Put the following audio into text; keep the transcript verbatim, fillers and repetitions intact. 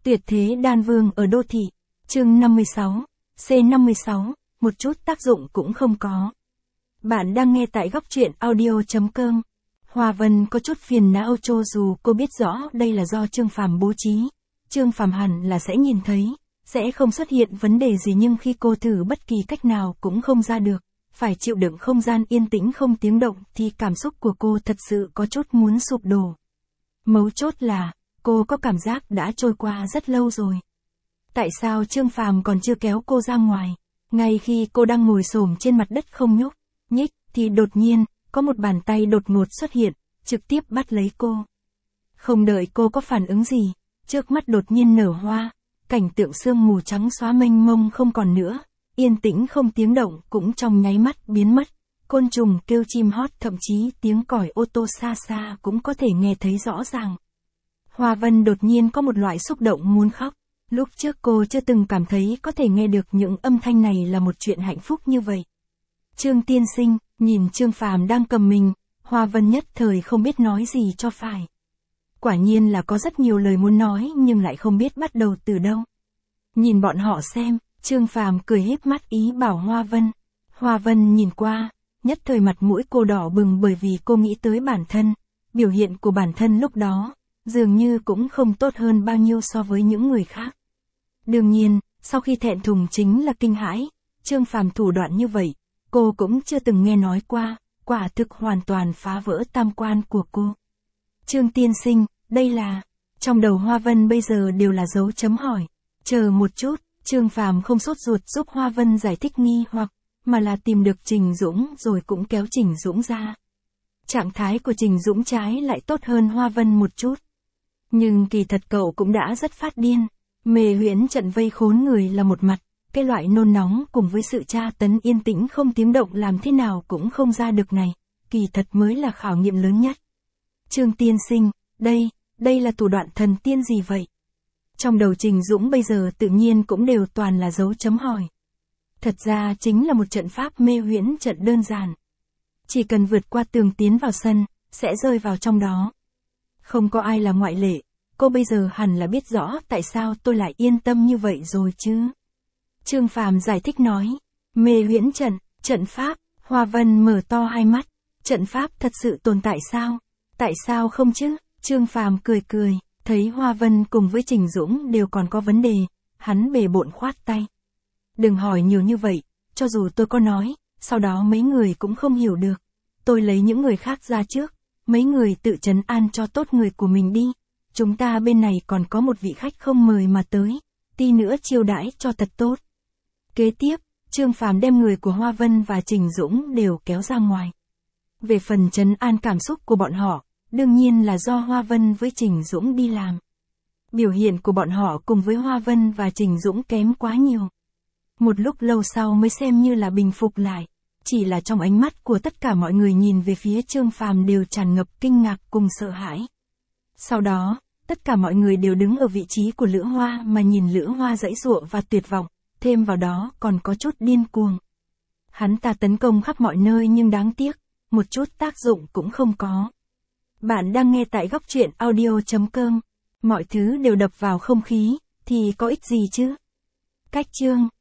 Tuyệt thế đan vương ở đô thị. Chương năm mươi sáu. C năm mươi sáu, một chút tác dụng cũng không có. Bạn đang nghe tại góc truyện audio.com. Hoa Vân có chút phiền não cho dù cô biết rõ đây là do Trương Phàm bố trí. Trương Phàm hẳn là sẽ nhìn thấy, sẽ không xuất hiện vấn đề gì, nhưng khi cô thử bất kỳ cách nào cũng không ra được, phải chịu đựng không gian yên tĩnh không tiếng động thì cảm xúc của cô thật sự có chút muốn sụp đổ. Mấu chốt là, cô có cảm giác đã trôi qua rất lâu rồi. Tại sao Trương Phàm còn chưa kéo cô ra ngoài? Ngay khi cô đang ngồi xổm trên mặt đất không nhúc nhích, thì đột nhiên, có một bàn tay đột ngột xuất hiện, trực tiếp bắt lấy cô. Không đợi cô có phản ứng gì, trước mắt đột nhiên nở hoa, cảnh tượng sương mù trắng xóa mênh mông không còn nữa, yên tĩnh không tiếng động cũng trong nháy mắt biến mất. Côn trùng kêu chim hót, thậm chí tiếng còi ô tô xa xa cũng có thể nghe thấy rõ ràng. Hoa Vân đột nhiên có một loại xúc động muốn khóc. Lúc trước cô chưa từng cảm thấy có thể nghe được những âm thanh này là một chuyện hạnh phúc như vậy. Trương tiên sinh, nhìn Trương Phàm đang cầm mình, Hoa Vân nhất thời không biết nói gì cho phải. Quả nhiên là có rất nhiều lời muốn nói nhưng lại không biết bắt đầu từ đâu. Nhìn bọn họ xem, Trương Phàm cười híp mắt ý bảo Hoa Vân. Hoa Vân nhìn qua, nhất thời mặt mũi cô đỏ bừng bởi vì cô nghĩ tới bản thân, biểu hiện của bản thân lúc đó, dường như cũng không tốt hơn bao nhiêu so với những người khác. Đương nhiên, sau khi thẹn thùng chính là kinh hãi, Trương Phàm thủ đoạn như vậy, cô cũng chưa từng nghe nói qua, quả thực hoàn toàn phá vỡ tam quan của cô. Trương tiên sinh, đây là... Trong đầu Hoa Vân bây giờ đều là dấu chấm hỏi. Chờ một chút, Trương Phàm không sốt ruột giúp Hoa Vân giải thích nghi hoặc, mà là tìm được Trình Dũng rồi cũng kéo Trình Dũng ra. Trạng thái của Trình Dũng trái lại tốt hơn Hoa Vân một chút. Nhưng kỳ thật cậu cũng đã rất phát điên. Mê huyễn trận vây khốn người là một mặt, cái loại nôn nóng cùng với sự tra tấn yên tĩnh không tiếng động làm thế nào cũng không ra được này, kỳ thật mới là khảo nghiệm lớn nhất. Trương tiên sinh, đây, đây là thủ đoạn thần tiên gì vậy? Trong đầu Trình Dũng bây giờ tự nhiên cũng đều toàn là dấu chấm hỏi. Thật ra chính là một trận pháp mê huyễn trận đơn giản. Chỉ cần vượt qua tường tiến vào sân, sẽ rơi vào trong đó. Không có ai là ngoại lệ, cô bây giờ hẳn là biết rõ tại sao tôi lại yên tâm như vậy rồi chứ. Trương Phàm giải thích nói, mê huyễn trận, trận pháp, Hoa Vân mở to hai mắt, trận pháp thật sự tồn tại sao? Tại sao không chứ? Trương Phàm cười cười, thấy Hoa Vân cùng với Trình Dũng đều còn có vấn đề, hắn bề bộn khoát tay. Đừng hỏi nhiều như vậy, cho dù tôi có nói, sau đó mấy người cũng không hiểu được. Tôi lấy những người khác ra trước, mấy người tự trấn an cho tốt người của mình đi. Chúng ta bên này còn có một vị khách không mời mà tới, tí nữa chiêu đãi cho thật tốt. Kế tiếp, Trương Phàm đem người của Hoa Vân và Trình Dũng đều kéo ra ngoài. Về phần trấn an cảm xúc của bọn họ, đương nhiên là do Hoa Vân với Trình Dũng đi làm. Biểu hiện của bọn họ cùng với Hoa Vân và Trình Dũng kém quá nhiều. Một lúc lâu sau mới xem như là bình phục lại. Chỉ là trong ánh mắt của tất cả mọi người nhìn về phía Trương Phàm đều tràn ngập kinh ngạc cùng sợ hãi. Sau đó, tất cả mọi người đều đứng ở vị trí của Lữ Hoa mà nhìn Lữ Hoa giãy giụa và tuyệt vọng, thêm vào đó còn có chút điên cuồng. Hắn ta tấn công khắp mọi nơi nhưng đáng tiếc, một chút tác dụng cũng không có. Bạn đang nghe tại góc truyện audio.com, mọi thứ đều đập vào không khí, thì có ích gì chứ? Cách chương